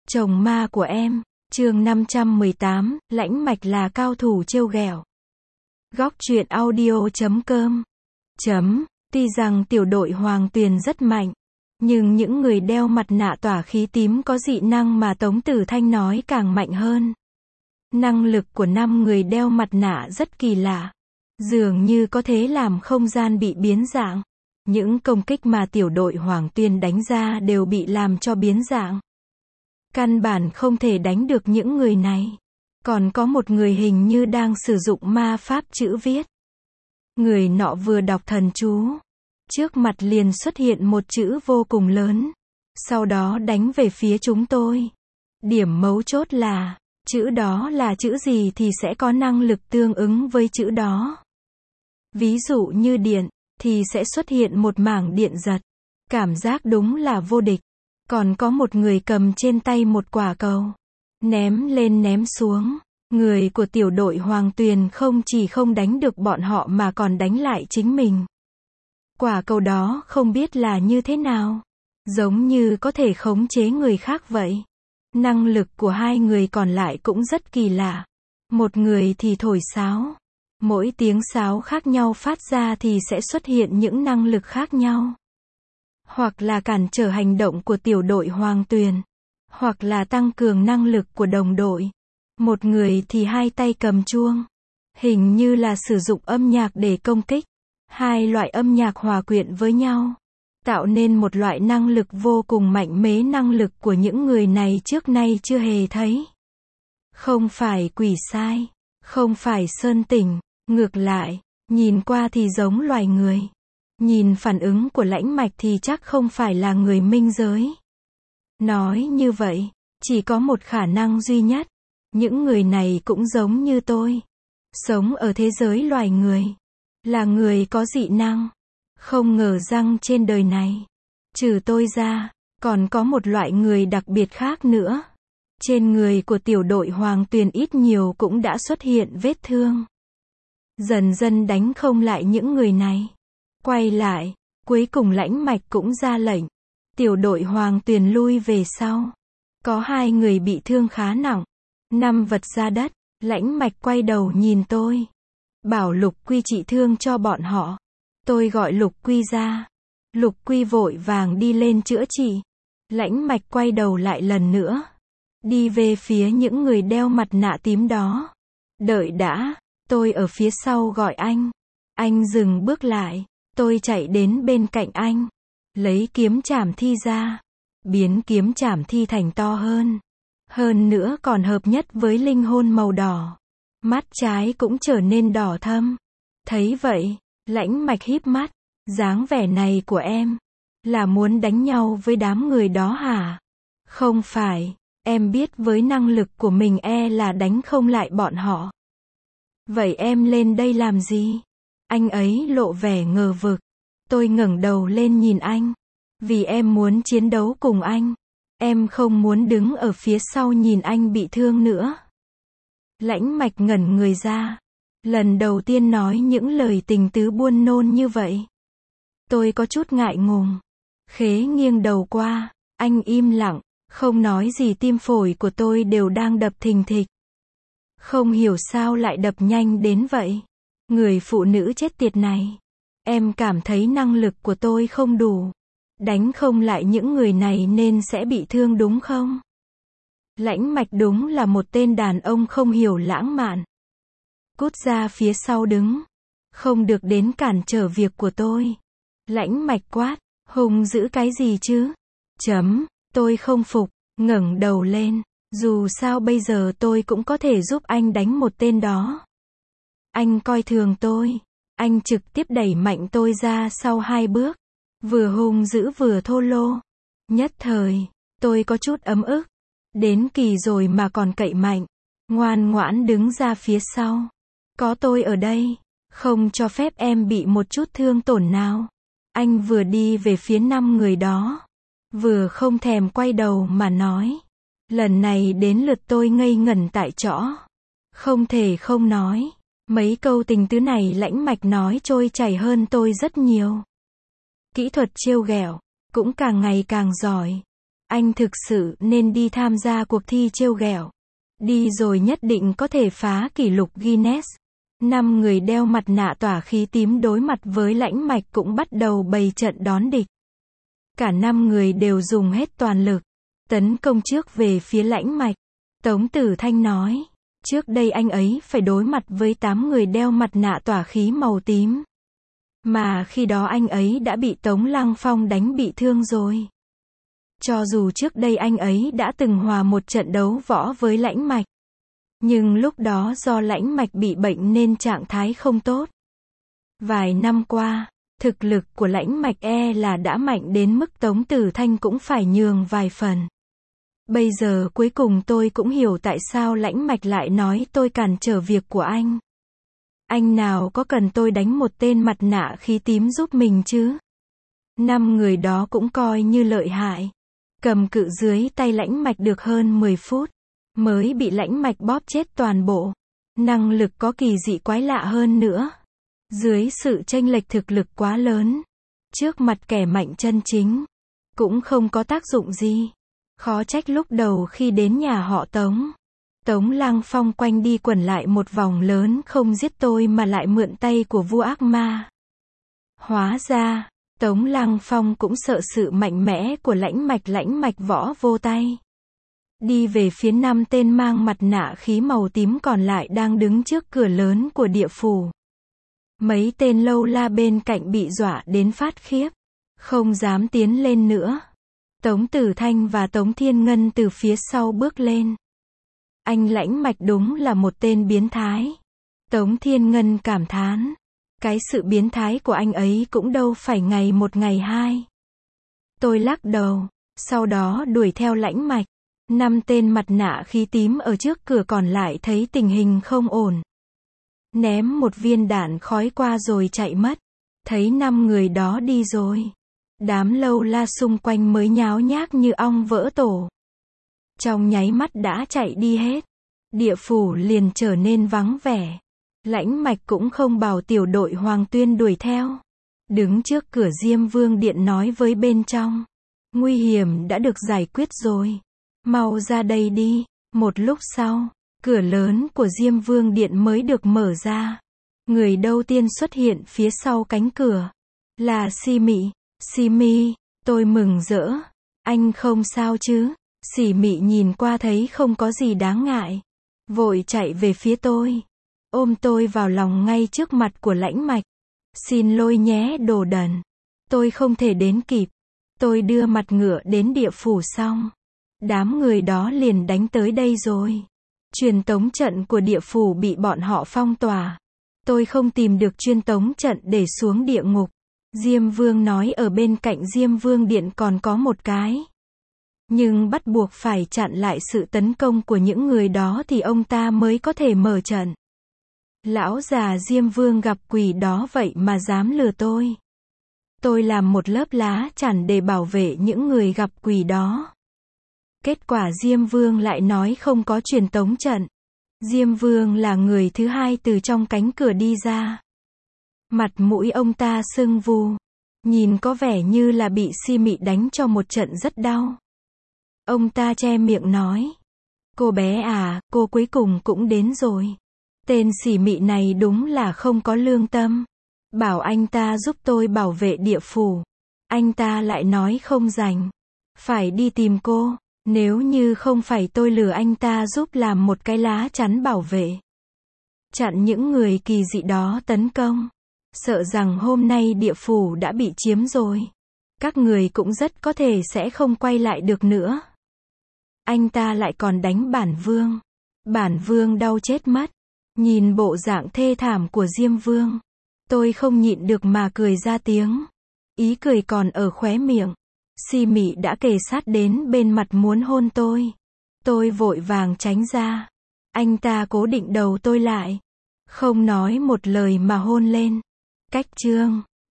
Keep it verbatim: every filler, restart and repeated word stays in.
Chồng ma của em, chương năm trăm mười tám, Lãnh Mạch là cao thủ trêu ghẹo. Góc truyện audio chấm com. Chấm, tuy rằng tiểu đội Hoàng Tuyền rất mạnh, nhưng những người đeo mặt nạ tỏa khí tím có dị năng mà Tống Tử Thanh nói càng mạnh hơn. Năng lực của năm người đeo mặt nạ rất kỳ lạ, dường như có thể làm không gian bị biến dạng. Những công kích mà tiểu đội Hoàng Tuyền đánh ra đều bị làm cho biến dạng. Căn bản không thể đánh được những người này. Còn có một người hình như đang sử dụng ma pháp chữ viết. Người nọ vừa đọc thần chú, trước mặt liền xuất hiện một chữ vô cùng lớn, sau đó đánh về phía chúng tôi. Điểm mấu chốt là, chữ đó là chữ gì thì sẽ có năng lực tương ứng với chữ đó. Ví dụ như điện, thì sẽ xuất hiện một mảng điện giật. Cảm giác đúng là vô địch. Còn có một người cầm trên tay một quả cầu, ném lên ném xuống. Người của tiểu đội Hoàng Tuyền không chỉ không đánh được bọn họ mà còn đánh lại chính mình. Quả cầu đó không biết là như thế nào, giống như có thể khống chế người khác vậy. Năng lực của hai người còn lại cũng rất kỳ lạ. Một người thì thổi sáo, mỗi tiếng sáo khác nhau phát ra thì sẽ xuất hiện những năng lực khác nhau. Hoặc là cản trở hành động của tiểu đội Hoàng Tuyền, hoặc là tăng cường năng lực của đồng đội. Một người thì hai tay cầm chuông, hình như là sử dụng âm nhạc để công kích. Hai loại âm nhạc hòa quyện với nhau, tạo nên một loại năng lực vô cùng mạnh mẽ. Năng lực của những người này trước nay chưa hề thấy. Không phải quỷ sai, không phải sơn tỉnh, ngược lại, nhìn qua thì giống loài người. Nhìn phản ứng của Lãnh Mạch thì chắc không phải là người minh giới. Nói như vậy, chỉ có một khả năng duy nhất. Những người này cũng giống như tôi, sống ở thế giới loài người, là người có dị năng. Không ngờ rằng trên đời này, trừ tôi ra, còn có một loại người đặc biệt khác nữa. Trên người của tiểu đội Hoàng Tuyền ít nhiều cũng đã xuất hiện vết thương. Dần dần đánh không lại những người này. Quay lại, cuối cùng Lãnh Mạch cũng ra lệnh. Tiểu đội Hoàng Tuyền lui về sau. Có hai người bị thương khá nặng. Năm vật ra đất. Lãnh Mạch quay đầu nhìn tôi, bảo Lục Quy trị thương cho bọn họ. Tôi gọi Lục Quy ra. Lục Quy vội vàng đi lên chữa trị. Lãnh Mạch quay đầu lại lần nữa, đi về phía những người đeo mặt nạ tím đó. Đợi đã, tôi ở phía sau gọi anh. Anh dừng bước lại. Tôi chạy đến bên cạnh anh, lấy kiếm chảm thi ra, biến kiếm chảm thi thành to hơn. Hơn nữa còn hợp nhất với linh hồn màu đỏ. Mắt trái cũng trở nên đỏ thâm. Thấy vậy, Lãnh Mạch híp mắt. Dáng vẻ này của em, là muốn đánh nhau với đám người đó hả? Không phải, em biết với năng lực của mình e là đánh không lại bọn họ. Vậy em lên đây làm gì? Anh ấy lộ vẻ ngờ vực. Tôi ngẩng đầu lên nhìn anh. Vì em muốn chiến đấu cùng anh. Em không muốn đứng ở phía sau nhìn anh bị thương nữa. Lãnh Mạch ngẩn người ra. Lần đầu tiên nói những lời tình tứ buôn nôn như vậy. Tôi có chút ngại ngùng. Khế nghiêng đầu qua. Anh im lặng, không nói gì. Tim phổi của tôi đều đang đập thình thịch. Không hiểu sao lại đập nhanh đến vậy. Người phụ nữ chết tiệt này. Em cảm thấy năng lực của tôi không đủ. Đánh không lại những người này nên sẽ bị thương đúng không? Lãnh Mạch đúng là một tên đàn ông không hiểu lãng mạn. Cút ra phía sau đứng. Không được đến cản trở việc của tôi. Lãnh Mạch quát. Hùng giữ cái gì chứ? Chấm, tôi không phục, ngẩng đầu lên. Dù sao bây giờ tôi cũng có thể giúp anh đánh một tên đó. Anh coi thường tôi. Anh trực tiếp đẩy mạnh tôi ra sau hai bước. Vừa hung dữ vừa thô lô. Nhất thời, tôi có chút ấm ức. Đến kỳ rồi mà còn cậy mạnh. Ngoan ngoãn đứng ra phía sau. Có tôi ở đây, không cho phép em bị một chút thương tổn nào. Anh vừa đi về phía năm người đó, vừa không thèm quay đầu mà nói. Lần này đến lượt tôi ngây ngẩn tại chỗ. Không thể không nói. Mấy câu tình tứ này Lãnh Mạch nói trôi chảy hơn tôi rất nhiều. Kỹ thuật trêu ghẹo cũng càng ngày càng giỏi. Anh thực sự nên đi tham gia cuộc thi trêu ghẹo. Đi rồi nhất định có thể phá kỷ lục Guinness. Năm người đeo mặt nạ tỏa khí tím đối mặt với Lãnh Mạch cũng bắt đầu bày trận đón địch. Cả năm người đều dùng hết toàn lực, tấn công trước về phía Lãnh Mạch. Tống Tử Thanh nói, trước đây anh ấy phải đối mặt với tám người đeo mặt nạ tỏa khí màu tím. Mà khi đó anh ấy đã bị Tống Lăng Phong đánh bị thương rồi. Cho dù trước đây anh ấy đã từng hòa một trận đấu võ với Lãnh Mạch. Nhưng lúc đó do Lãnh Mạch bị bệnh nên trạng thái không tốt. Vài năm qua, thực lực của Lãnh Mạch e là đã mạnh đến mức Tống Tử Thanh cũng phải nhường vài phần. Bây giờ cuối cùng tôi cũng hiểu tại sao Lãnh Mạch lại nói tôi cản trở việc của anh. Anh nào có cần tôi đánh một tên mặt nạ khí tím giúp mình chứ? Năm người đó cũng coi như lợi hại. Cầm cự dưới tay Lãnh Mạch được hơn mười phút. Mới bị Lãnh Mạch bóp chết toàn bộ. Năng lực có kỳ dị quái lạ hơn nữa. Dưới sự chênh lệch thực lực quá lớn. Trước mặt kẻ mạnh chân chính. Cũng không có tác dụng gì. Khó trách lúc đầu khi đến nhà họ Tống. Tống Lăng Phong quanh đi quẩn lại một vòng lớn không giết tôi mà lại mượn tay của vua ác ma. Hóa ra, Tống Lăng Phong cũng sợ sự mạnh mẽ của Lãnh Mạch. Lãnh Mạch võ vô tay. Đi về phía năm tên mang mặt nạ khí màu tím còn lại đang đứng trước cửa lớn của địa phủ. Mấy tên lâu la bên cạnh bị dọa đến phát khiếp. Không dám tiến lên nữa. Tống Tử Thanh và Tống Thiên Ngân từ phía sau bước lên. Anh Lãnh Mạch đúng là một tên biến thái. Tống Thiên Ngân cảm thán. Cái sự biến thái của anh ấy cũng đâu phải ngày một ngày hai. Tôi lắc đầu. Sau đó đuổi theo Lãnh Mạch. Năm tên mặt nạ khí tím ở trước cửa còn lại thấy tình hình không ổn. Ném một viên đạn khói qua rồi chạy mất. Thấy năm người đó đi rồi. Đám lâu la xung quanh mới nháo nhác như ong vỡ tổ. Trong nháy mắt đã chạy đi hết. Địa phủ liền trở nên vắng vẻ. Lãnh Mạch cũng không bảo tiểu đội Hoàng Tuyên đuổi theo. Đứng trước cửa Diêm Vương Điện nói với bên trong. Nguy hiểm đã được giải quyết rồi. Mau ra đây đi. Một lúc sau, cửa lớn của Diêm Vương Điện mới được mở ra. Người đầu tiên xuất hiện phía sau cánh cửa. Là Si Mị. Si Mi, tôi mừng rỡ. Anh không sao chứ? Si Mị nhìn qua thấy không có gì đáng ngại. Vội chạy về phía tôi. Ôm tôi vào lòng ngay trước mặt của Lãnh Mạch. Xin lỗi nhé đồ đần. Tôi không thể đến kịp. Tôi đưa mặt ngựa đến địa phủ xong. Đám người đó liền đánh tới đây rồi. Truyền tống trận của địa phủ bị bọn họ phong tỏa. Tôi không tìm được truyền tống trận để xuống địa ngục. Diêm Vương nói ở bên cạnh Diêm Vương Điện còn có một cái. Nhưng bắt buộc phải chặn lại sự tấn công của những người đó thì ông ta mới có thể mở trận. Lão già Diêm Vương gặp quỷ đó vậy mà dám lừa tôi. Tôi làm một lớp lá chắn để bảo vệ những người gặp quỷ đó. Kết quả Diêm Vương lại nói không có truyền tống trận. Diêm Vương là người thứ hai từ trong cánh cửa đi ra. Mặt mũi ông ta sưng vù. Nhìn có vẻ như là bị Si Mị đánh cho một trận rất đau. Ông ta che miệng nói. Cô bé à, cô cuối cùng cũng đến rồi. Tên Si Mị này đúng là không có lương tâm. Bảo anh ta giúp tôi bảo vệ địa phủ. Anh ta lại nói không rảnh. Phải đi tìm cô. Nếu như không phải tôi lừa anh ta giúp làm một cái lá chắn bảo vệ. Chặn những người kỳ dị đó tấn công. Sợ rằng hôm nay địa phủ đã bị chiếm rồi. Các người cũng rất có thể sẽ không quay lại được nữa. Anh ta lại còn đánh bản vương. Bản vương đau chết mất. Nhìn bộ dạng thê thảm của Diêm Vương. Tôi không nhịn được mà cười ra tiếng. Ý cười còn ở khóe miệng. Si Mị đã kề sát đến bên mặt muốn hôn tôi. Tôi vội vàng tránh ra. Anh ta cố định đầu tôi lại. Không nói một lời mà hôn lên. Cách chương